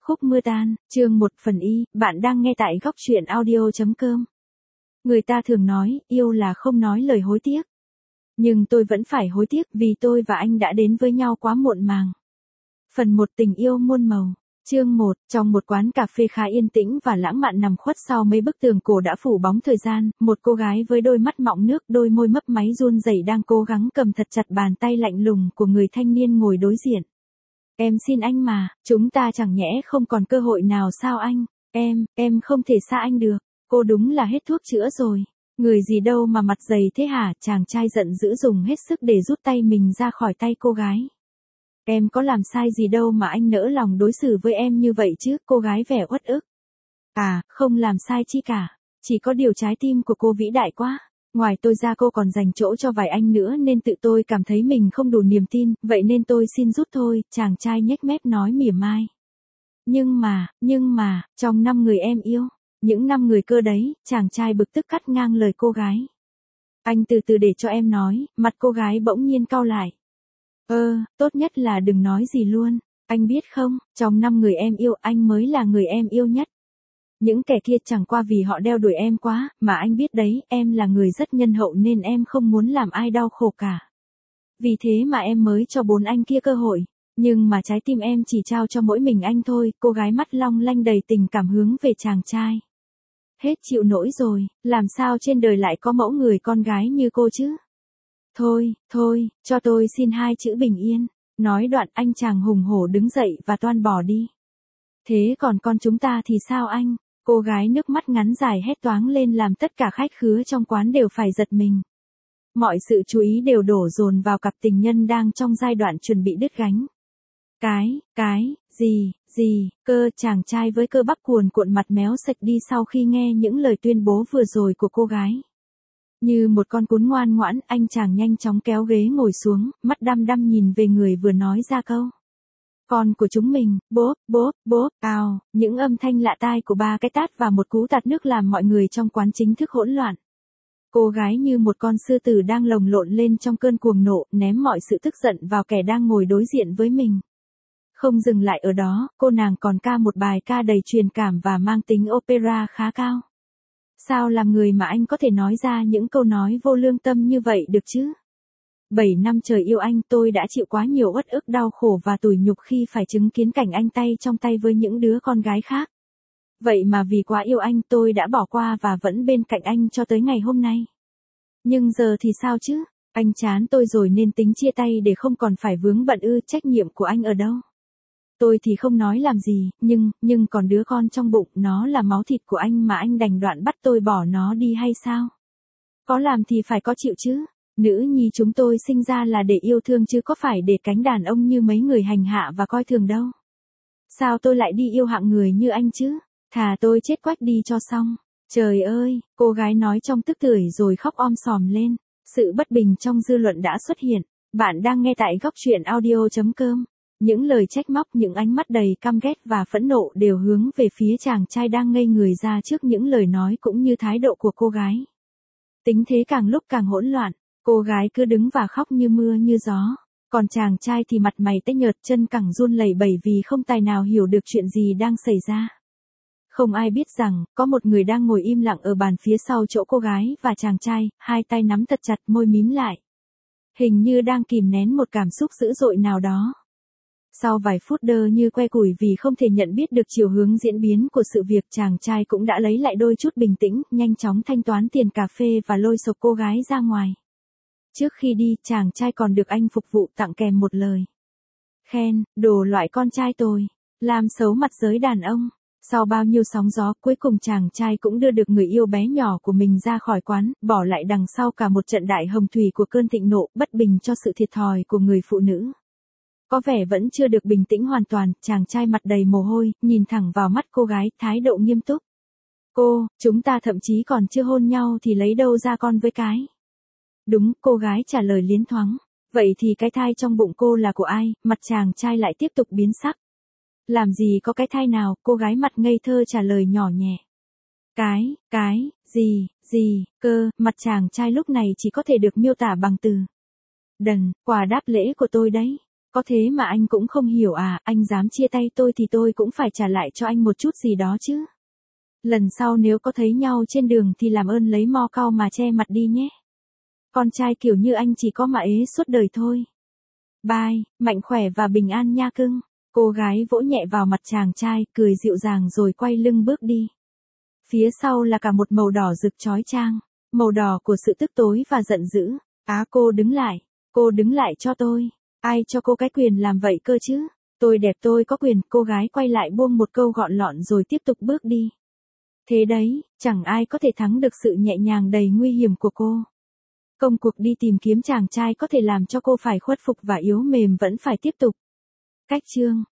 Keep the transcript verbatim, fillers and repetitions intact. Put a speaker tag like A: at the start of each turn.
A: Khúc mưa tan, chương một phần y, bạn đang nghe tại góc truyện audio chấm com. Người ta thường nói, yêu là không nói lời hối tiếc. Nhưng tôi vẫn phải hối tiếc vì tôi và anh đã đến với nhau quá muộn màng. Phần một tình yêu muôn màu. Chương một, trong một quán cà phê khá yên tĩnh và lãng mạn nằm khuất sau mấy bức tường cổ đã phủ bóng thời gian, một cô gái với đôi mắt mọng nước, đôi môi mấp máy run rẩy đang cố gắng cầm thật chặt bàn tay lạnh lùng của người thanh niên ngồi đối diện. Em xin anh mà, chúng ta chẳng nhẽ không còn cơ hội nào sao anh? Em, em không thể xa anh được. Cô đúng là hết thuốc chữa rồi. Người gì đâu mà mặt dày thế hả? Chàng trai giận dữ dùng hết sức để rút tay mình ra khỏi tay cô gái. Em có làm sai gì đâu mà anh nỡ lòng đối xử với em như vậy chứ? Cô gái vẻ uất ức. À, không làm sai chi cả. Chỉ có điều trái tim của cô vĩ đại quá. Ngoài tôi ra cô còn dành chỗ cho vài anh nữa nên tự tôi cảm thấy mình không đủ niềm tin, vậy nên tôi xin rút thôi, chàng trai nhếch mép nói mỉa mai. Nhưng mà, nhưng mà, trong năm người em yêu, những năm người cơ đấy, chàng trai bực tức cắt ngang lời cô gái. Anh từ từ để cho em nói, mặt cô gái bỗng nhiên cau lại. Ơ, tốt nhất là đừng nói gì luôn, anh biết không, trong năm người em yêu anh mới là người em yêu nhất. Những kẻ kia chẳng qua vì họ đeo đuổi em quá, mà anh biết đấy, em là người rất nhân hậu nên em không muốn làm ai đau khổ cả. Vì thế mà em mới cho bốn anh kia cơ hội, nhưng mà trái tim em chỉ trao cho mỗi mình anh thôi. Cô gái mắt long lanh đầy tình cảm hướng về chàng trai. Hết chịu nổi rồi, làm sao trên đời lại có mẫu người con gái như cô chứ? Thôi, thôi, cho tôi xin hai chữ bình yên. Nói đoạn anh chàng hùng hổ đứng dậy và toan bỏ đi. Thế còn con chúng ta thì sao anh? Cô gái nước mắt ngắn dài hét toáng lên làm tất cả khách khứa trong quán đều phải giật mình. Mọi sự chú ý đều đổ dồn vào cặp tình nhân đang trong giai đoạn chuẩn bị đứt gánh. Cái, cái, gì, gì, cơ, chàng trai với cơ bắp cuồn cuộn mặt méo sạch đi sau khi nghe những lời tuyên bố vừa rồi của cô gái. Như một con cún ngoan ngoãn, anh chàng nhanh chóng kéo ghế ngồi xuống, mắt đăm đăm nhìn về người vừa nói ra câu. Con của chúng mình, bốp, bốp, bốp, ào, những âm thanh lạ tai của ba cái tát và một cú tạt nước làm mọi người trong quán chính thức hỗn loạn. Cô gái như một con sư tử đang lồng lộn lên trong cơn cuồng nộ, ném mọi sự tức giận vào kẻ đang ngồi đối diện với mình. Không dừng lại ở đó, cô nàng còn ca một bài ca đầy truyền cảm và mang tính opera khá cao. Sao làm người mà anh có thể nói ra những câu nói vô lương tâm như vậy được chứ? Bảy năm trời yêu anh, tôi đã chịu quá nhiều uất ức đau khổ và tủi nhục khi phải chứng kiến cảnh anh tay trong tay với những đứa con gái khác. Vậy mà vì quá yêu anh tôi đã bỏ qua và vẫn bên cạnh anh cho tới ngày hôm nay. Nhưng giờ thì sao chứ? Anh chán tôi rồi nên tính chia tay để không còn phải vướng bận ư? Trách nhiệm của anh ở đâu? Tôi thì không nói làm gì, nhưng, nhưng còn đứa con trong bụng, nó là máu thịt của anh mà anh đành đoạn bắt tôi bỏ nó đi hay sao? Có làm thì phải có chịu chứ. Nữ nhi chúng tôi sinh ra là để yêu thương chứ có phải để cánh đàn ông như mấy người hành hạ và coi thường đâu. Sao tôi lại đi yêu hạng người như anh chứ? Thà tôi chết quách đi cho xong. Trời ơi, cô gái nói trong tức tưởi rồi khóc om sòm lên. Sự bất bình trong dư luận đã xuất hiện. Bạn đang nghe tại góc truyện audio chấm com. Những lời trách móc, những ánh mắt đầy căm ghét và phẫn nộ đều hướng về phía chàng trai đang ngây người ra trước những lời nói cũng như thái độ của cô gái. Tính thế càng lúc càng hỗn loạn. Cô gái cứ đứng và khóc như mưa như gió. Còn chàng trai thì mặt mày tái nhợt, chân cẳng run lẩy bẩy vì không tài nào hiểu được chuyện gì đang xảy ra. Không ai biết rằng, có một người đang ngồi im lặng ở bàn phía sau chỗ cô gái và chàng trai, hai tay nắm thật chặt, môi mím lại. Hình như đang kìm nén một cảm xúc dữ dội nào đó. Sau vài phút đơ như que củi vì không thể nhận biết được chiều hướng diễn biến của sự việc, chàng trai cũng đã lấy lại đôi chút bình tĩnh, nhanh chóng thanh toán tiền cà phê và lôi xộc cô gái ra ngoài. Trước khi đi, chàng trai còn được anh phục vụ tặng kèm một lời khen, đồ loại con trai tồi, làm xấu mặt giới đàn ông. Sau bao nhiêu sóng gió, cuối cùng chàng trai cũng đưa được người yêu bé nhỏ của mình ra khỏi quán, bỏ lại đằng sau cả một trận đại hồng thủy của cơn thịnh nộ, bất bình cho sự thiệt thòi của người phụ nữ. Có vẻ vẫn chưa được bình tĩnh hoàn toàn, chàng trai mặt đầy mồ hôi, nhìn thẳng vào mắt cô gái, thái độ nghiêm túc. Cô, chúng ta thậm chí còn chưa hôn nhau thì lấy đâu ra con với cái? Đúng, cô gái trả lời liến thoáng. Vậy thì cái thai trong bụng cô là của ai? Mặt chàng trai lại tiếp tục biến sắc. Làm gì có cái thai nào? Cô gái mặt ngây thơ trả lời nhỏ nhẹ. Cái, cái, gì, gì, cơ, mặt chàng trai lúc này chỉ có thể được miêu tả bằng từ đần, quà đáp lễ của tôi đấy. Có thế mà anh cũng không hiểu à, anh dám chia tay tôi thì tôi cũng phải trả lại cho anh một chút gì đó chứ. Lần sau nếu có thấy nhau trên đường thì làm ơn lấy mo cau mà che mặt đi nhé. Con trai kiểu như anh chỉ có mà ế suốt đời thôi. Bye, mạnh khỏe và bình an nha cưng. Cô gái vỗ nhẹ vào mặt chàng trai, cười dịu dàng rồi quay lưng bước đi. Phía sau là cả một màu đỏ rực chói chang, màu đỏ của sự tức tối và giận dữ. Á cô đứng lại, cô đứng lại cho tôi. Ai cho cô cái quyền làm vậy cơ chứ? Tôi đẹp tôi có quyền. Cô gái quay lại buông một câu gọn lọn rồi tiếp tục bước đi. Thế đấy, chẳng ai có thể thắng được sự nhẹ nhàng đầy nguy hiểm của cô. Công cuộc đi tìm kiếm chàng trai có thể làm cho cô phải khuất phục và yếu mềm vẫn phải tiếp tục. Cách chương